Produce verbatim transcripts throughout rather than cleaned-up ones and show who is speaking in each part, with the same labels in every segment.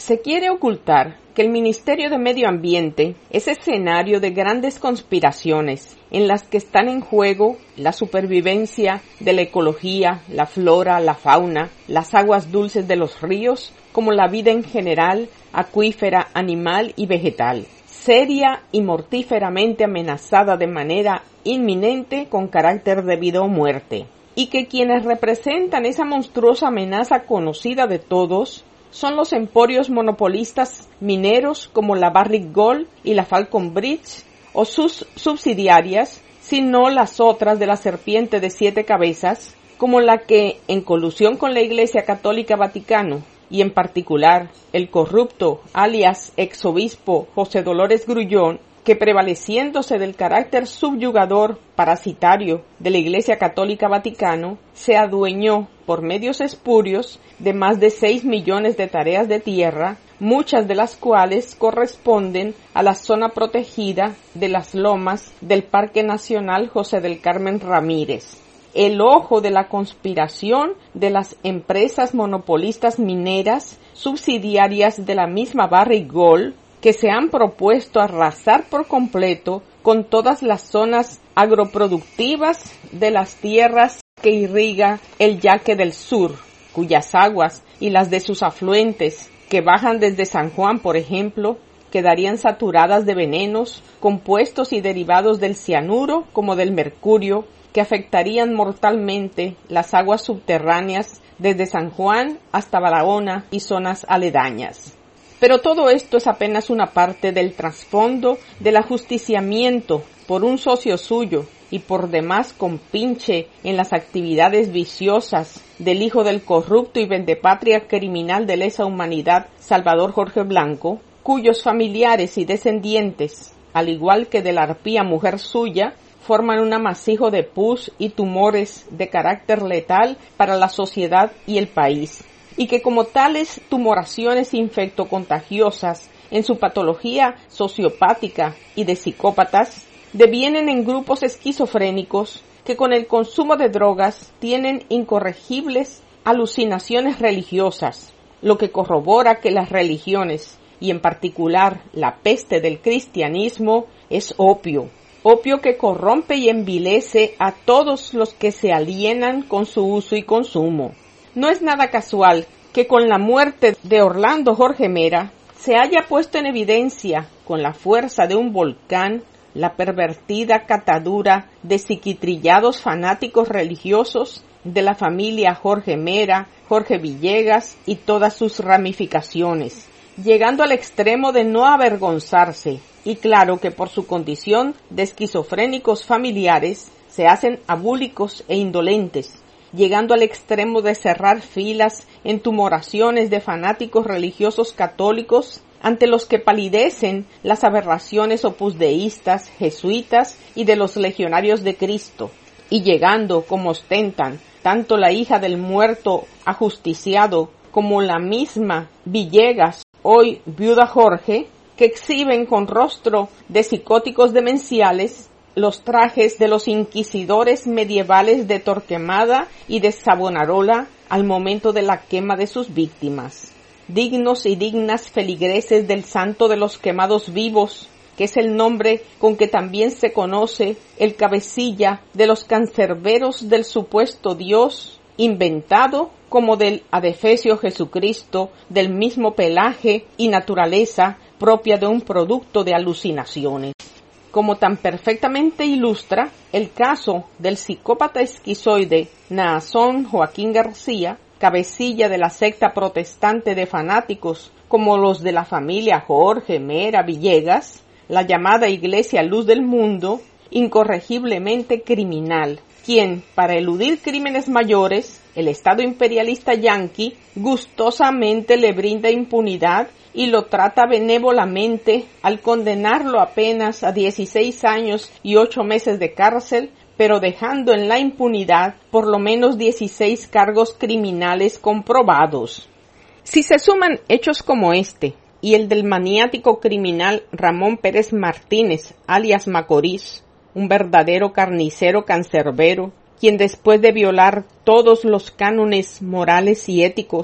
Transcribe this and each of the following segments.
Speaker 1: Se quiere ocultar que el Ministerio de Medio Ambiente es escenario de grandes conspiraciones en las que están en juego la supervivencia de la ecología, la flora, la fauna, las aguas dulces de los ríos, como la vida en general, acuífera, animal y vegetal, seria y mortíferamente amenazada de manera inminente con carácter de vida o muerte, y que quienes representan esa monstruosa amenaza conocida de todos son los emporios monopolistas mineros como la Barrick Gold y la Falcon Bridge, o sus subsidiarias, sino las otras de la serpiente de siete cabezas, como la que, en colusión con la Iglesia Católica Vaticano, y en particular el corrupto alias exobispo José Dolores Grullón, que prevaleciéndose del carácter subyugador parasitario de la Iglesia Católica Vaticano, se adueñó por medios espurios de más de seis millones de tareas de tierra, muchas de las cuales corresponden a la zona protegida de las lomas del Parque Nacional José del Carmen Ramírez. El ojo de la conspiración de las empresas monopolistas mineras subsidiarias de la misma Barrick Gold, que se han propuesto arrasar por completo con todas las zonas agroproductivas de las tierras que irriga el Yaque del Sur, cuyas aguas y las de sus afluentes, que bajan desde San Juan, por ejemplo, quedarían saturadas de venenos, compuestos y derivados del cianuro como del mercurio, que afectarían mortalmente las aguas subterráneas desde San Juan hasta Barahona y zonas aledañas. Pero todo esto es apenas una parte del trasfondo del ajusticiamiento por un socio suyo y por demás compinche en las actividades viciosas del hijo del corrupto y vendepatria criminal de lesa humanidad Salvador Jorge Blanco, cuyos familiares y descendientes, al igual que de la arpía mujer suya, forman un amasijo de pus y tumores de carácter letal para la sociedad y el país, y que como tales tumoraciones infectocontagiosas en su patología sociopática y de psicópatas, devienen en grupos esquizofrénicos que con el consumo de drogas tienen incorregibles alucinaciones religiosas, lo que corrobora que las religiones, y en particular la peste del cristianismo, es opio, opio que corrompe y envilece a todos los que se alienan con su uso y consumo. No es nada casual que con la muerte de Orlando Jorge Mera se haya puesto en evidencia, con la fuerza de un volcán, la pervertida catadura de psiquitrillados fanáticos religiosos de la familia Jorge Mera, Jorge Villegas y todas sus ramificaciones, llegando al extremo de no avergonzarse, y claro que por su condición de esquizofrénicos familiares se hacen abúlicos e indolentes, llegando al extremo de cerrar filas en tumoraciones de fanáticos religiosos católicos ante los que palidecen las aberraciones opusdeístas, jesuitas y de los legionarios de Cristo, y llegando, como ostentan, tanto la hija del muerto ajusticiado como la misma Villegas, hoy viuda Jorge, que exhiben con rostro de psicóticos demenciales los trajes de los inquisidores medievales de Torquemada y de Savonarola al momento de la quema de sus víctimas. Dignos y dignas feligreses del santo de los quemados vivos, que es el nombre con que también se conoce el cabecilla de los cancerberos del supuesto Dios, inventado como del adefesio Jesucristo, del mismo pelaje y naturaleza propia de un producto de alucinaciones. Como tan perfectamente ilustra el caso del psicópata esquizoide Naasón Joaquín García, cabecilla de la secta protestante de fanáticos como los de la familia Jorge Mera Villegas, la llamada Iglesia Luz del Mundo, incorregiblemente criminal, quien, para eludir crímenes mayores, el Estado imperialista yanqui gustosamente le brinda impunidad y lo trata benévolamente al condenarlo apenas a dieciséis años y ocho meses de cárcel, pero dejando en la impunidad por lo menos dieciséis cargos criminales comprobados. Si se suman hechos como este y el del maniático criminal Ramón Pérez Martínez, alias Macorís, un verdadero carnicero cancerbero, quien después de violar todos los cánones morales y éticos,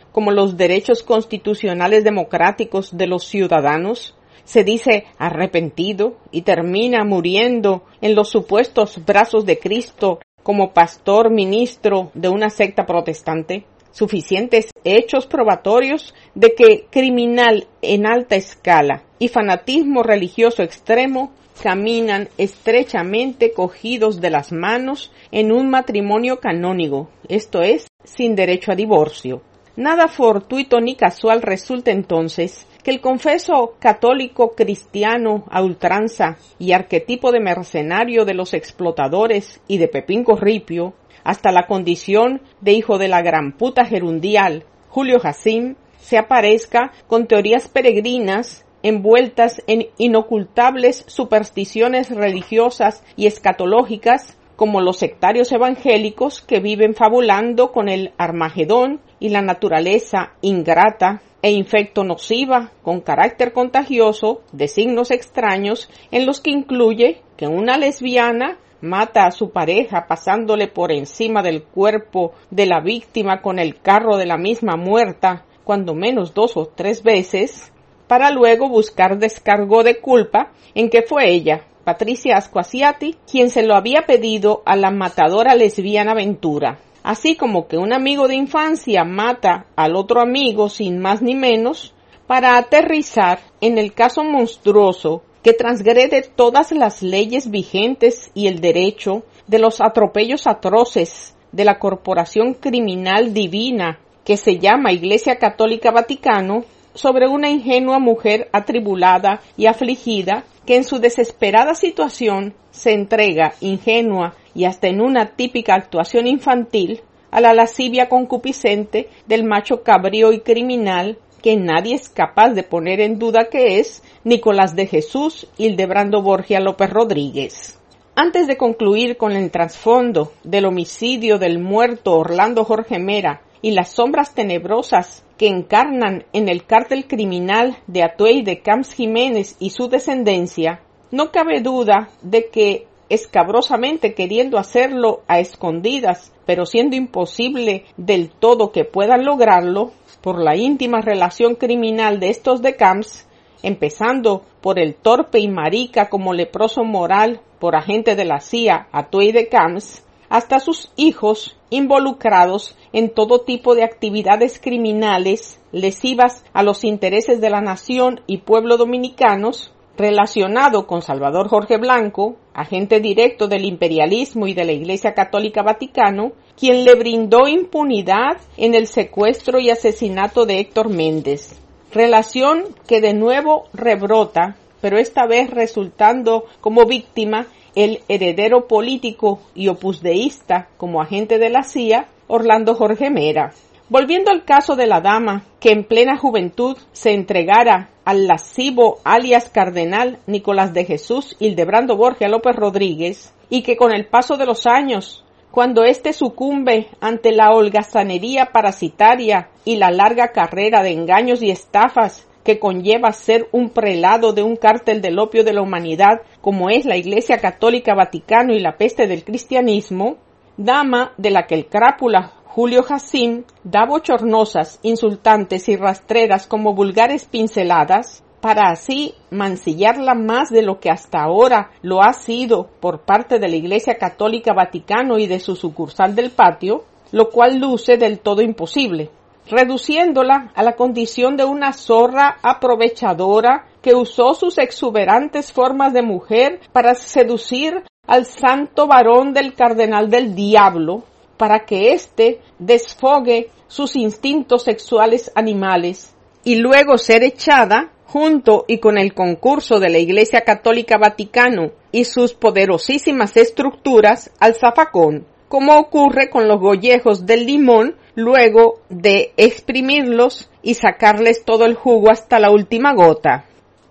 Speaker 1: como los derechos constitucionales democráticos de los ciudadanos, se dice arrepentido y termina muriendo en los supuestos brazos de Cristo como pastor ministro de una secta protestante. Suficientes hechos probatorios de que criminal en alta escala y fanatismo religioso extremo caminan estrechamente cogidos de las manos en un matrimonio canónigo, esto es, sin derecho a divorcio. Nada fortuito ni casual resulta entonces que el confeso católico cristiano a ultranza y arquetipo de mercenario de los explotadores y de Pepín Corripio, hasta la condición de hijo de la gran puta gerundial, Julio Jacín, se aparezca con teorías peregrinas envueltas en inocultables supersticiones religiosas y escatológicas, como los sectarios evangélicos que viven fabulando con el Armagedón y la naturaleza ingrata e infecto nociva con carácter contagioso de signos extraños, en los que incluye que una lesbiana mata a su pareja pasándole por encima del cuerpo de la víctima con el carro de la misma muerta, cuando menos dos o tres veces, para luego buscar descargo de culpa en que fue ella, Patricia Asquasiati, quien se lo había pedido a la matadora lesbiana Ventura. Así como que un amigo de infancia mata al otro amigo sin más ni menos, para aterrizar en el caso monstruoso que transgrede todas las leyes vigentes y el derecho de los atropellos atroces de la corporación criminal divina que se llama Iglesia Católica Vaticano sobre una ingenua mujer atribulada y afligida que en su desesperada situación se entrega ingenua y hasta en una típica actuación infantil a la lascivia concupiscente del macho cabrío y criminal que nadie es capaz de poner en duda que es Nicolás de Jesús Hildebrando Borgia López Rodríguez. Antes de concluir con el trasfondo del homicidio del muerto Orlando Jorge Mera y las sombras tenebrosas que encarnan en el cártel criminal de Atuey de Camps Jiménez y su descendencia, no cabe duda de que, escabrosamente queriendo hacerlo a escondidas, pero siendo imposible del todo que puedan lograrlo, por la íntima relación criminal de estos de Camps, empezando por el torpe y marica como leproso moral por agente de la C I A Atuey de Camps, hasta sus hijos involucrados en todo tipo de actividades criminales lesivas a los intereses de la nación y pueblo dominicanos, relacionado con Salvador Jorge Blanco, agente directo del imperialismo y de la Iglesia Católica Vaticano, quien le brindó impunidad en el secuestro y asesinato de Héctor Méndez. Relación que de nuevo rebrota, pero esta vez resultando como víctima el heredero político y opusdeísta como agente de la C I A, Orlando Jorge Mera. Volviendo al caso de la dama que en plena juventud se entregara al lascivo alias cardenal Nicolás de Jesús Hildebrando Borgia López Rodríguez, y que con el paso de los años, cuando éste sucumbe ante la holgazanería parasitaria y la larga carrera de engaños y estafas que conlleva ser un prelado de un cártel del opio de la humanidad como es la Iglesia Católica Vaticano y la peste del cristianismo, dama de la que el crápula Julio Jacín da bochornosas, insultantes y rastreras como vulgares pinceladas, para así mancillarla más de lo que hasta ahora lo ha sido por parte de la Iglesia Católica Vaticano y de su sucursal del Patio, lo cual luce del todo imposible, reduciéndola a la condición de una zorra aprovechadora que usó sus exuberantes formas de mujer para seducir al santo varón del cardenal del diablo, para que éste desfogue sus instintos sexuales animales, y luego ser echada, junto y con el concurso de la Iglesia Católica Vaticano y sus poderosísimas estructuras, al zafacón, como ocurre con los gollejos del limón luego de exprimirlos y sacarles todo el jugo hasta la última gota.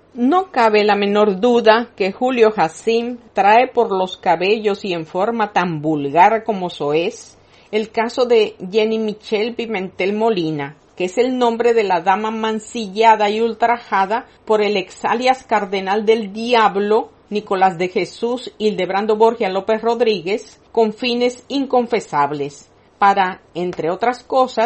Speaker 1: No cabe la menor duda que Julio Jacín trae por los cabellos y en forma tan vulgar como soez el caso de Jenny Michelle Pimentel Molina, que es el nombre de la dama mancillada y ultrajada por el ex alias cardenal del diablo Nicolás de Jesús Hildebrando Borgia López Rodríguez, con fines inconfesables, para, entre otras cosas,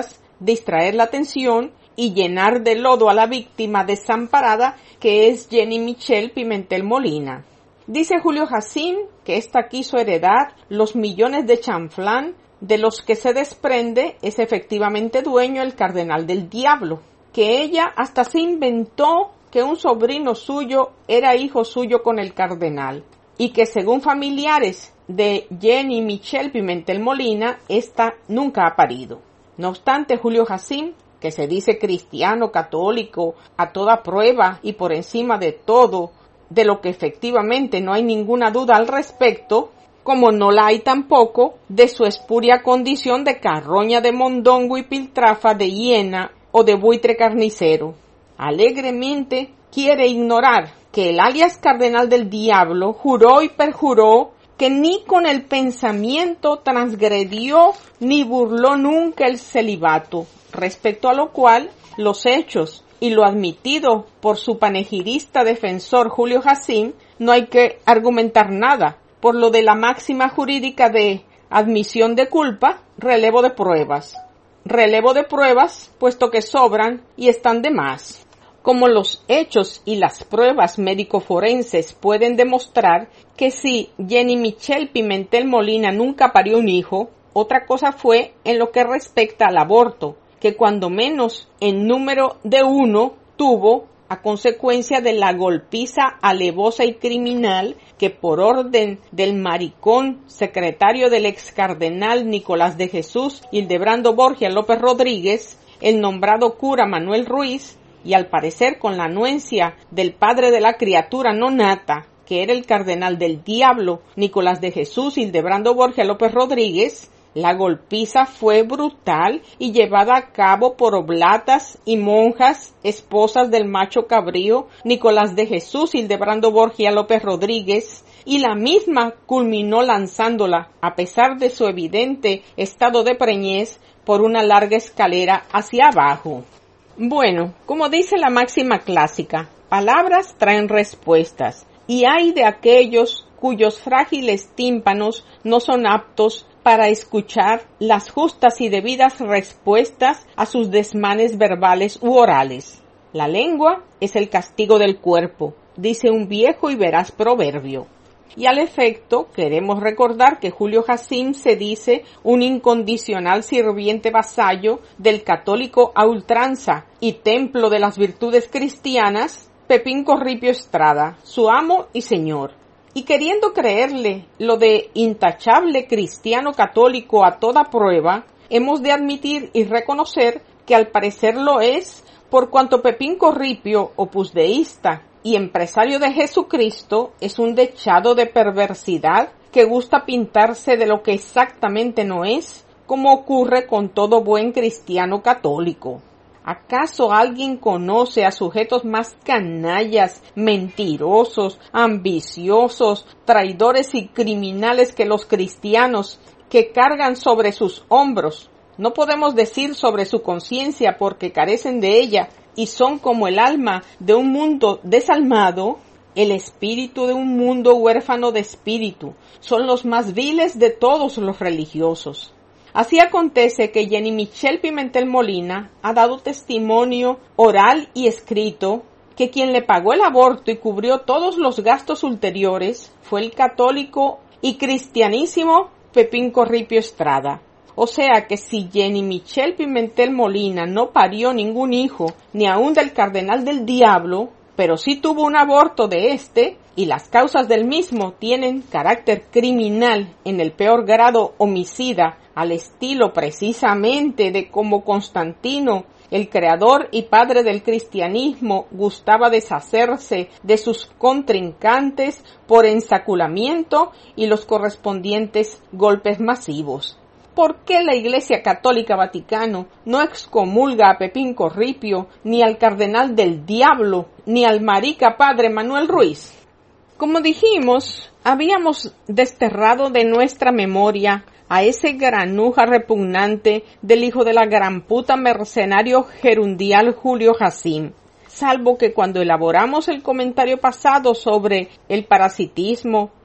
Speaker 1: distraer la atención y llenar de lodo a la víctima desamparada que es Jenny Michelle Pimentel Molina. Dice Julio Jacín que ésta quiso heredar los millones de chanflán de los que se desprende es efectivamente dueño el cardenal del diablo, que ella hasta se inventó que un sobrino suyo era hijo suyo con el cardenal, y que según familiares de Jenny Michelle Pimentel Molina, ésta nunca ha parido. No obstante, Julio Jacín, que se dice cristiano católico a toda prueba y por encima de todo, de lo que efectivamente no hay ninguna duda al respecto, como no la hay tampoco de su espuria condición de carroña de mondongo y piltrafa de hiena o de buitre carnicero. Alegremente quiere ignorar que el alias cardenal del diablo juró y perjuró que ni con el pensamiento transgredió ni burló nunca el celibato, respecto a lo cual los hechos y lo admitido por su panegirista defensor Julio Jacín no hay que argumentar nada, por lo de la máxima jurídica de admisión de culpa, relevo de pruebas. Relevo de pruebas, puesto que sobran y están de más. Como los hechos y las pruebas médico-forenses pueden demostrar que si Jenny Michelle Pimentel Molina nunca parió un hijo, otra cosa fue en lo que respecta al aborto, que cuando menos en número de uno tuvo a consecuencia de la golpiza alevosa y criminal que por orden del maricón secretario del ex cardenal Nicolás de Jesús Hildebrando Borgia López Rodríguez, el nombrado cura Manuel Ruiz, y al parecer con la anuencia del padre de la criatura no nata, que era el cardenal del diablo Nicolás de Jesús Hildebrando Borgia López Rodríguez, la golpiza fue brutal y llevada a cabo por oblatas y monjas, esposas del macho cabrío Nicolás de Jesús Hildebrando Borgia López Rodríguez, y la misma culminó lanzándola, a pesar de su evidente estado de preñez, por una larga escalera hacia abajo. Bueno, como dice la máxima clásica, palabras traen respuestas, y hay de aquellos cuyos frágiles tímpanos no son aptos para escuchar las justas y debidas respuestas a sus desmanes verbales u orales. La lengua es el castigo del cuerpo, dice un viejo y veraz proverbio. Y al efecto, queremos recordar que Julio Jacín se dice un incondicional sirviente vasallo del católico a ultranza y templo de las virtudes cristianas, Pepín Corripio Estrada, su amo y señor. Y queriendo creerle lo de intachable cristiano católico a toda prueba, hemos de admitir y reconocer que al parecer lo es, por cuanto Pepín Corripio, opusdeísta y empresario de Jesucristo, es un dechado de perversidad que gusta pintarse de lo que exactamente no es, como ocurre con todo buen cristiano católico. ¿Acaso alguien conoce a sujetos más canallas, mentirosos, ambiciosos, traidores y criminales que los cristianos, que cargan sobre sus hombros? No podemos decir sobre su conciencia porque carecen de ella y son como el alma de un mundo desalmado, el espíritu de un mundo huérfano de espíritu. Son los más viles de todos los religiosos. Así acontece que Jenny Michelle Pimentel Molina ha dado testimonio oral y escrito que quien le pagó el aborto y cubrió todos los gastos ulteriores fue el católico y cristianísimo Pepín Corripio Estrada. O sea que si Jenny Michelle Pimentel Molina no parió ningún hijo, ni aun del cardenal del diablo, pero sí tuvo un aborto de este, y las causas del mismo tienen carácter criminal en el peor grado homicida, al estilo precisamente de como Constantino, el creador y padre del cristianismo, gustaba deshacerse de sus contrincantes por ensaculamiento y los correspondientes golpes masivos. ¿Por qué la Iglesia Católica Vaticano no excomulga a Pepín Corripio, ni al cardenal del diablo, ni al marica padre Manuel Ruiz? Como dijimos, habíamos desterrado de nuestra memoria a ese granuja repugnante del hijo de la gran puta mercenario gerundial Julio Jacín, salvo que cuando elaboramos el comentario pasado sobre el parasitismo,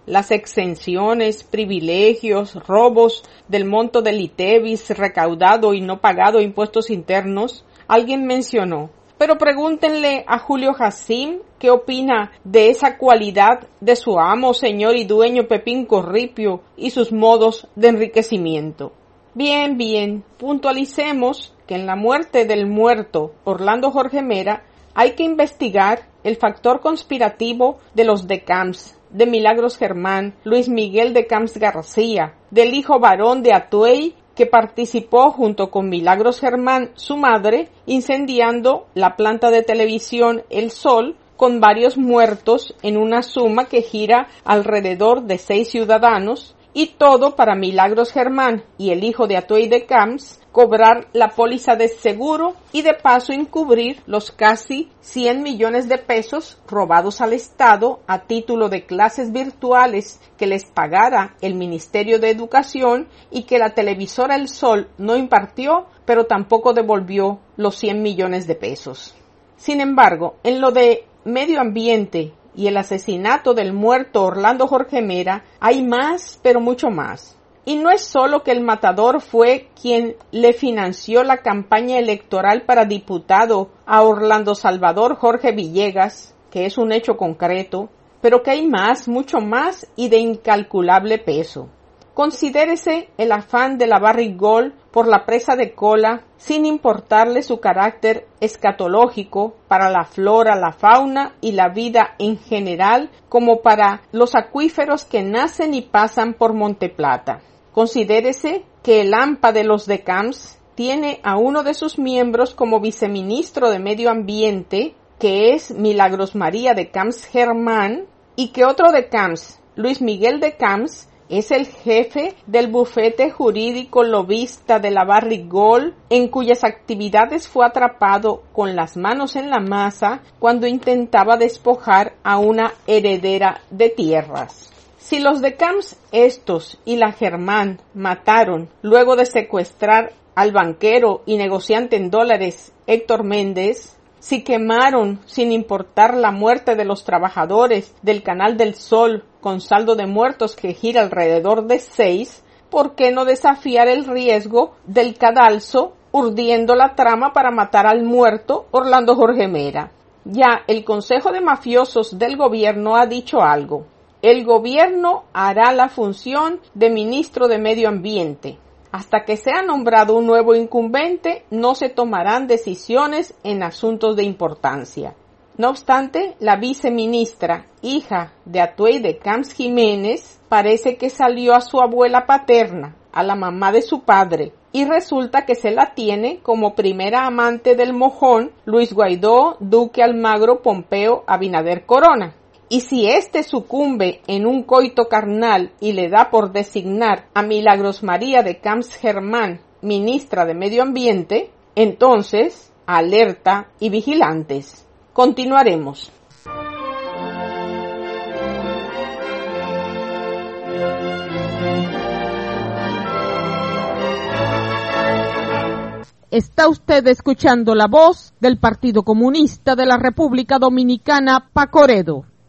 Speaker 1: las exenciones, privilegios, robos del monto del ITEVIS recaudado y no pagado impuestos internos, alguien mencionó. Pero pregúntenle a Julio Jacín qué opina de esa cualidad de su amo, señor y dueño Pepín Corripio y sus modos de enriquecimiento. Bien, bien, puntualicemos que en la muerte del muerto Orlando Jorge Mera hay que investigar el factor conspirativo de los de Camps, de Milagros Germán, Luis Miguel de Camps García, del hijo varón de Atuey, que participó junto con Milagros Germán, su madre, incendiando la planta de televisión El Sol, con varios muertos en una suma que gira alrededor de seis ciudadanos, y todo para Milagros Germán y el hijo de Atuey de Camps cobrar la póliza de seguro y de paso encubrir los casi cien millones de pesos robados al Estado a título de clases virtuales que les pagara el Ministerio de Educación y que la televisora El Sol no impartió, pero tampoco devolvió los cien millones de pesos. Sin embargo, en lo de medio ambiente y el asesinato del muerto Orlando Jorge Mera, hay más, pero mucho más. Y no es solo que el matador fue quien le financió la campaña electoral para diputado a Orlando Salvador Jorge Villegas, que es un hecho concreto, pero que hay más, mucho más y de incalculable peso. Considérese el afán de la Barrick-Gold por la presa de Cola, sin importarle su carácter escatológico para la flora, la fauna y la vida en general, como para los acuíferos que nacen y pasan por Monte Plata. Considérese que el A M P A de los de Camps tiene a uno de sus miembros como viceministro de Medio Ambiente, que es Milagros María de Camps Germán, y que otro de Camps, Luis Miguel de Camps, es el jefe del bufete jurídico lobista de la Barrick-Gold, en cuyas actividades fue atrapado con las manos en la masa cuando intentaba despojar a una heredera de tierras. Si los de Camps, estos y la Germán mataron luego de secuestrar al banquero y negociante en dólares Héctor Méndez, si quemaron sin importar la muerte de los trabajadores del Canal del Sol con saldo de muertos que gira alrededor de seis, ¿por qué no desafiar el riesgo del cadalso urdiendo la trama para matar al muerto Orlando Jorge Mera? Ya el Consejo de Mafiosos del gobierno ha dicho algo. El gobierno hará la función de ministro de Medio Ambiente. Hasta que sea nombrado un nuevo incumbente, no se tomarán decisiones en asuntos de importancia. No obstante, la viceministra, hija de Atuey de Camps Jiménez, parece que salió a su abuela paterna, a la mamá de su padre, y resulta que se la tiene como primera amante del mojón Luis Guaidó, Duque Almagro, Pompeo, Abinader Corona. Y si éste sucumbe en un coito carnal y le da por designar a Milagros María de Camps Germán ministra de Medio Ambiente, entonces, alerta y vigilantes. Continuaremos. Está usted escuchando la voz del Partido Comunista de la República Dominicana, Pacoredo.